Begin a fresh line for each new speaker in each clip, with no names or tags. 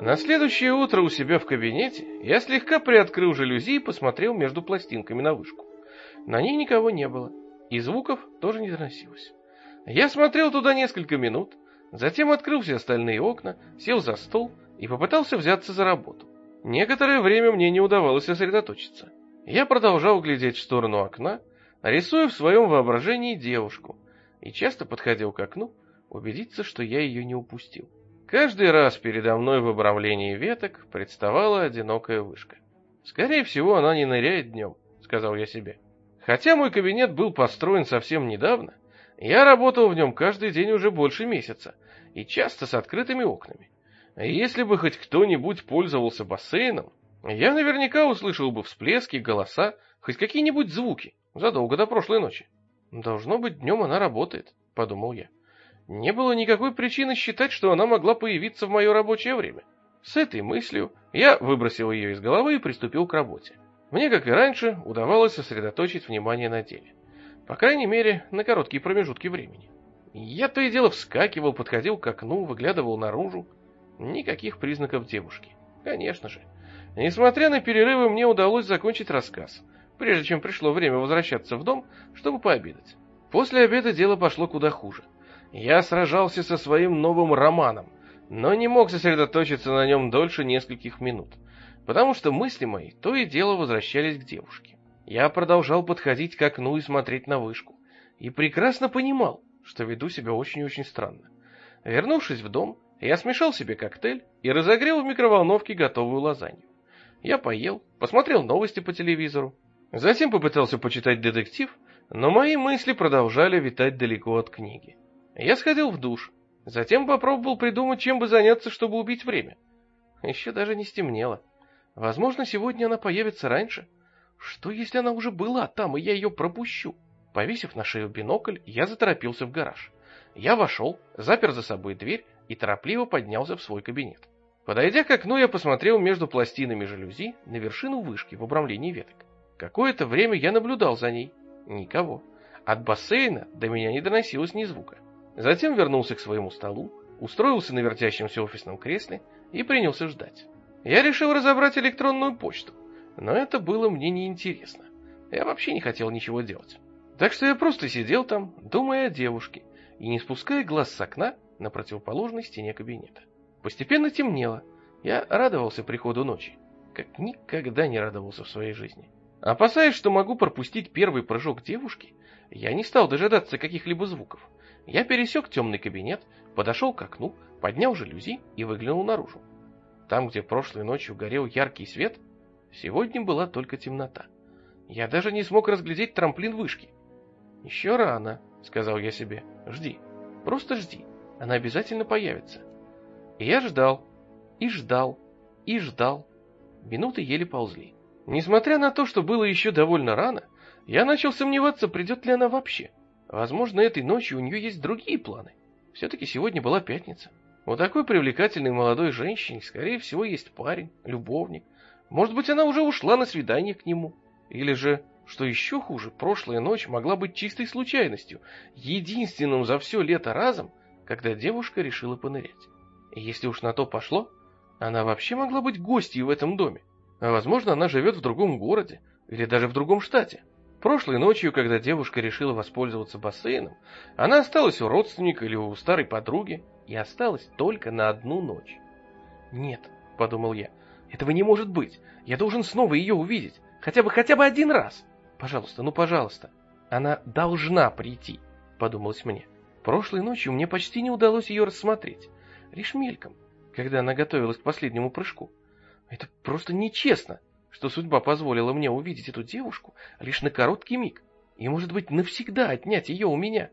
На следующее утро у себя в кабинете я слегка приоткрыл жалюзи и посмотрел между пластинками на вышку. На ней никого не было, и звуков тоже не доносилось. Я смотрел туда несколько минут, затем открыл все остальные окна, сел за стол и попытался взяться за работу. Некоторое время мне не удавалось сосредоточиться. Я продолжал глядеть в сторону окна, рисуя в своем воображении девушку, и часто подходил к окну, убедиться, что я ее не упустил. Каждый раз передо мной в обрамлении веток представала одинокая вышка. «Скорее всего, она не ныряет днем», — сказал я себе. Хотя мой кабинет был построен совсем недавно, я работал в нем каждый день уже больше месяца, и часто с открытыми окнами. Если бы хоть кто-нибудь пользовался бассейном, я наверняка услышал бы всплески, голоса, хоть какие-нибудь звуки задолго до прошлой ночи. «Должно быть, днем она работает», — подумал я. Не было никакой причины считать, что она могла появиться в мое рабочее время. С этой мыслью я выбросил ее из головы и приступил к работе. Мне, как и раньше, удавалось сосредоточить внимание на деле. По крайней мере, на короткие промежутки времени. Я то и дело вскакивал, подходил к окну, выглядывал наружу. Никаких признаков девушки. Конечно же. Несмотря на перерывы, мне удалось закончить рассказ, прежде чем пришло время возвращаться в дом, чтобы пообедать. После обеда дело пошло куда хуже. Я сражался со своим новым романом, но не мог сосредоточиться на нем дольше нескольких минут, потому что мысли мои то и дело возвращались к девушке. Я продолжал подходить к окну и смотреть на вышку, и прекрасно понимал, что веду себя очень-очень странно. Вернувшись в дом, я смешал себе коктейль и разогрел в микроволновке готовую лазанью. Я поел, посмотрел новости по телевизору, затем попытался почитать детектив, но мои мысли продолжали витать далеко от книги. Я сходил в душ, затем попробовал придумать, чем бы заняться, чтобы убить время. Еще даже не стемнело. Возможно, сегодня она появится раньше. Что, если она уже была там, и я ее пропущу? Повесив на шею бинокль, я заторопился в гараж. Я вошел, запер за собой дверь и торопливо поднялся в свой кабинет. Подойдя к окну, я посмотрел между пластинами жалюзи на вершину вышки в обрамлении веток. Какое-то время я наблюдал за ней. Никого. От бассейна до меня не доносилось ни звука. Затем вернулся к своему столу, устроился на вертящемся офисном кресле и принялся ждать. Я решил разобрать электронную почту, но это было мне неинтересно. Я вообще не хотел ничего делать. Так что я просто сидел там, думая о девушке, и не спуская глаз с окна на противоположной стене кабинета. Постепенно темнело. Я радовался приходу ночи, как никогда не радовался в своей жизни. Опасаясь, что могу пропустить первый прыжок девушки, я не стал дожидаться каких-либо звуков. Я пересек темный кабинет, подошел к окну, поднял жалюзи и выглянул наружу. Там, где прошлой ночью горел яркий свет, сегодня была только темнота. Я даже не смог разглядеть трамплин вышки. «Еще рано», — сказал я себе. «Жди, просто жди, она обязательно появится». И я ждал, и ждал, и ждал. Минуты еле ползли. Несмотря на то, что было еще довольно рано, я начал сомневаться, придет ли она вообще. Возможно, этой ночью у нее есть другие планы. Все-таки сегодня была пятница. У такой привлекательной молодой женщины, скорее всего, есть парень, любовник. Может быть, она уже ушла на свидание к нему. Или же, что еще хуже, прошлая ночь могла быть чистой случайностью, единственным за все лето разом, когда девушка решила понырять. И если уж на то пошло, она вообще могла быть гостьей в этом доме. А возможно, она живет в другом городе или даже в другом штате. Прошлой ночью, когда девушка решила воспользоваться бассейном, она осталась у родственника или у старой подруги и осталась только на одну ночь. «Нет», — подумал я, — «этого не может быть. Я должен снова ее увидеть. Хотя бы один раз. Пожалуйста, ну пожалуйста. Она должна прийти», — подумалось мне. Прошлой ночью мне почти не удалось ее рассмотреть. Лишь мельком, когда она готовилась к последнему прыжку. Это просто нечестно, что судьба позволила мне увидеть эту девушку лишь на короткий миг и, может быть, навсегда отнять ее у меня.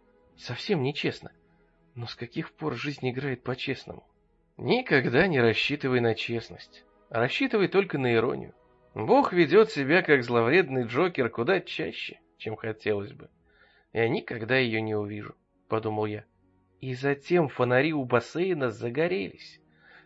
Совсем нечестно. Но с каких пор жизнь играет по-честному? Никогда не рассчитывай на честность. Рассчитывай только на иронию. Бог ведет себя как зловредный Джокер куда чаще, чем хотелось бы. Я никогда ее не увижу, подумал я. И затем фонари у бассейна загорелись.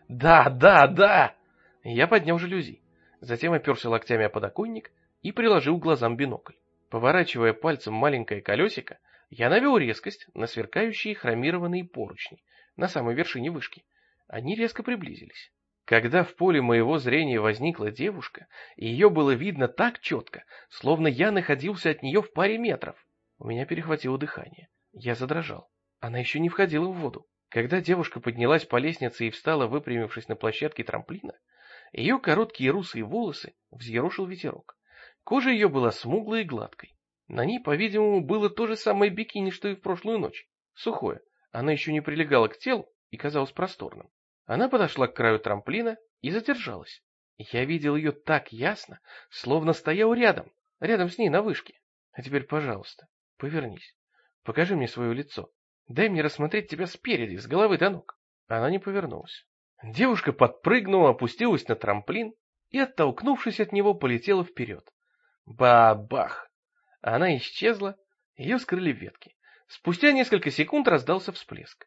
Да! Я поднял жалюзи. Затем оперся локтями о подоконник и приложил к глазам бинокль. Поворачивая пальцем маленькое колесико, я навел резкость на сверкающие хромированные поручни на самой вершине вышки. Они резко приблизились. Когда в поле моего зрения возникла девушка, и ее было видно так четко, словно я находился от нее в паре метров, у меня перехватило дыхание. Я задрожал. Она еще не входила в воду. Когда девушка поднялась по лестнице и встала, выпрямившись на площадке трамплина, ее короткие русые волосы взъерошил ветерок. Кожа ее была смуглой и гладкой. На ней, по-видимому, было то же самое бикини, что и в прошлую ночь. Сухое. Она еще не прилегала к телу и казалась просторным. Она подошла к краю трамплина и задержалась. Я видел ее так ясно, словно стоял рядом с ней на вышке. А теперь, пожалуйста, повернись. Покажи мне свое лицо. Дай мне рассмотреть тебя спереди, с головы до ног. Она не повернулась. Девушка подпрыгнула, опустилась на трамплин и, оттолкнувшись от него, полетела вперед. Ба-бах! Она исчезла, ее скрыли ветки. Спустя несколько секунд раздался всплеск.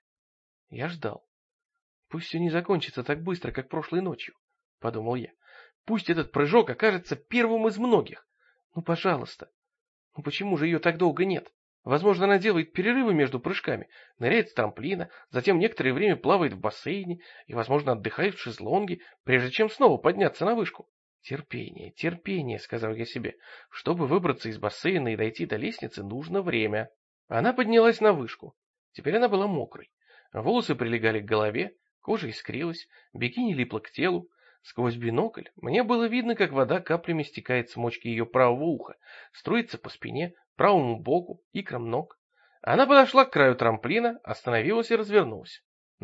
Я ждал. Пусть все не закончится так быстро, как прошлой ночью, подумал я. Пусть этот прыжок окажется первым из многих. Ну, пожалуйста. Ну, почему же ее так долго нет? Возможно, она делает перерывы между прыжками, ныряет с трамплина, затем некоторое время плавает в бассейне и, возможно, отдыхает в шезлонге, прежде чем снова подняться на вышку. Терпение, терпение, сказал я себе. Чтобы выбраться из бассейна и дойти до лестницы, нужно время. Она поднялась на вышку. Теперь она была мокрой. Волосы прилегали к голове, кожа искрилась, бикини липло к телу. Сквозь бинокль мне было видно, как вода каплями стекает с мочки ее правого уха, струится по спине, правому боку, икрам ног. Она подошла к краю трамплина, остановилась и развернулась.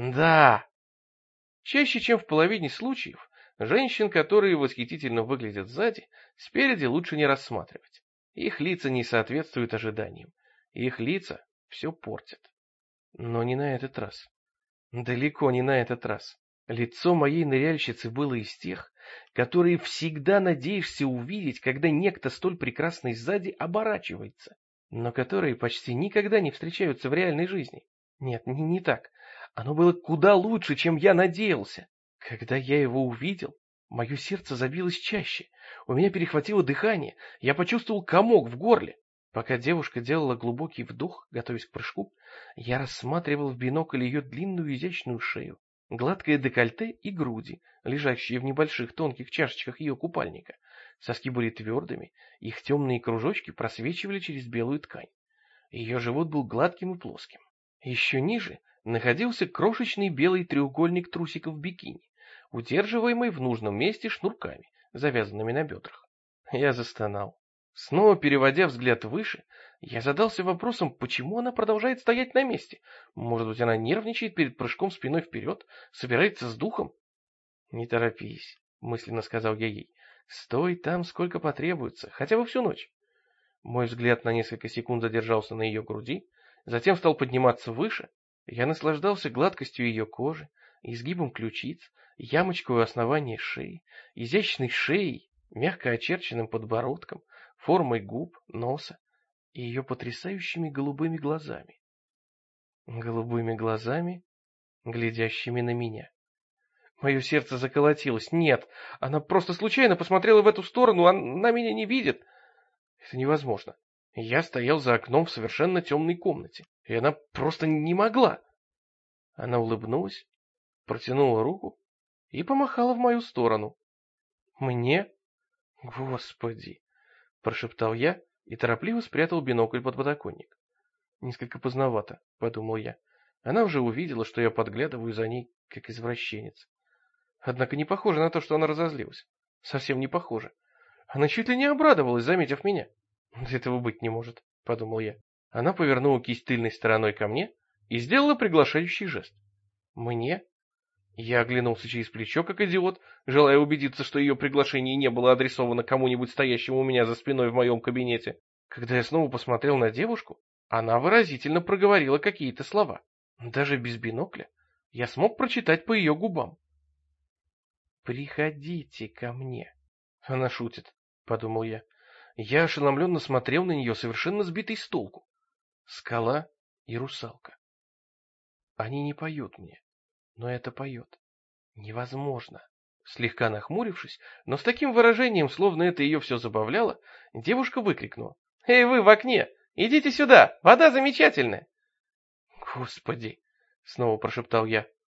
Да! Чаще, чем в половине случаев, женщин, которые восхитительно выглядят сзади, спереди лучше не рассматривать. Их лица не соответствуют ожиданиям. Их лица все портят. Но не на этот раз. Далеко не на этот раз. Лицо моей ныряльщицы было из тех, которые всегда надеешься увидеть, когда некто столь прекрасный сзади оборачивается, но которые почти никогда не встречаются в реальной жизни. Нет, не так. Оно было куда лучше, чем я надеялся. Когда я его увидел, мое сердце забилось чаще, у меня перехватило дыхание, я почувствовал комок в горле. Пока девушка делала глубокий вдох, готовясь к прыжку, я рассматривал в бинокль ее длинную изящную шею, гладкое декольте и груди, лежащие в небольших тонких чашечках ее купальника. Соски были твердыми, их темные кружочки просвечивали через белую ткань. Ее живот был гладким и плоским. Еще ниже находился крошечный белый треугольник трусиков бикини, удерживаемый в нужном месте шнурками, завязанными на бедрах. Я застонал. Снова переводя взгляд выше, я задался вопросом, почему она продолжает стоять на месте. Может быть, она нервничает перед прыжком спиной вперед, собирается с духом? «Не торопись», — мысленно сказал я ей. «Стой там, сколько потребуется, хотя бы всю ночь». Мой взгляд на несколько секунд задержался на ее груди, затем стал подниматься выше. Я наслаждался гладкостью ее кожи, изгибом ключиц, ямочкой у основания шеи, изящной шеей, мягко очерченным подбородком, формой губ, носа и ее потрясающими голубыми глазами. Голубыми глазами, глядящими на меня. Мое сердце заколотилось. Нет, она просто случайно посмотрела в эту сторону, она меня не видит. Это невозможно. Я стоял за окном в совершенно темной комнате, и она просто не могла. Она улыбнулась, протянула руку и помахала в мою сторону. Мне? Господи! Прошептал я и торопливо спрятал бинокль под подоконник. Несколько поздновато, подумал я. Она уже увидела, что я подглядываю за ней, как извращенец. Однако не похоже на то, что она разозлилась. Совсем не похоже. Она чуть ли не обрадовалась, заметив меня. Этого быть не может, подумал я. Она повернула кисть тыльной стороной ко мне и сделала приглашающий жест. Мне? Я оглянулся через плечо, как идиот, желая убедиться, что ее приглашение не было адресовано кому-нибудь стоящему у меня за спиной в моем кабинете. Когда я снова посмотрел на девушку, она выразительно проговорила какие-то слова. Даже без бинокля я смог прочитать по ее губам. «Приходите ко мне». Она шутит, подумал я. Я ошеломленно смотрел на нее, совершенно сбитый с толку. Скала и русалка. Они не поют мне, но это поет. Невозможно. Слегка нахмурившись, но с таким выражением, словно это ее все забавляло, девушка выкрикнула. «Эй, вы в окне! Идите сюда! Вода замечательная!» «Господи!» — снова прошептал я.